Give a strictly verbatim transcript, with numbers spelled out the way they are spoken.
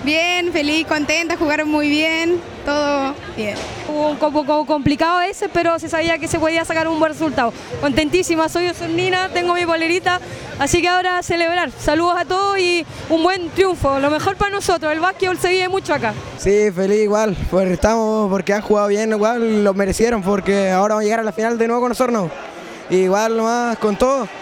Bien, feliz, contenta, jugaron muy bien, todo bien. Un poco complicado ese, pero se sabía que se podía sacar un buen resultado. Contentísima, soy Osornina, tengo mi polerita, así que ahora a celebrar. Saludos a todos y un buen triunfo, lo mejor para nosotros, el básquetbol se vive mucho acá. Sí, feliz igual, pues estamos porque han jugado bien, igual lo merecieron, porque ahora vamos a llegar a la final de nuevo con Osorno. Igual nomás con todo.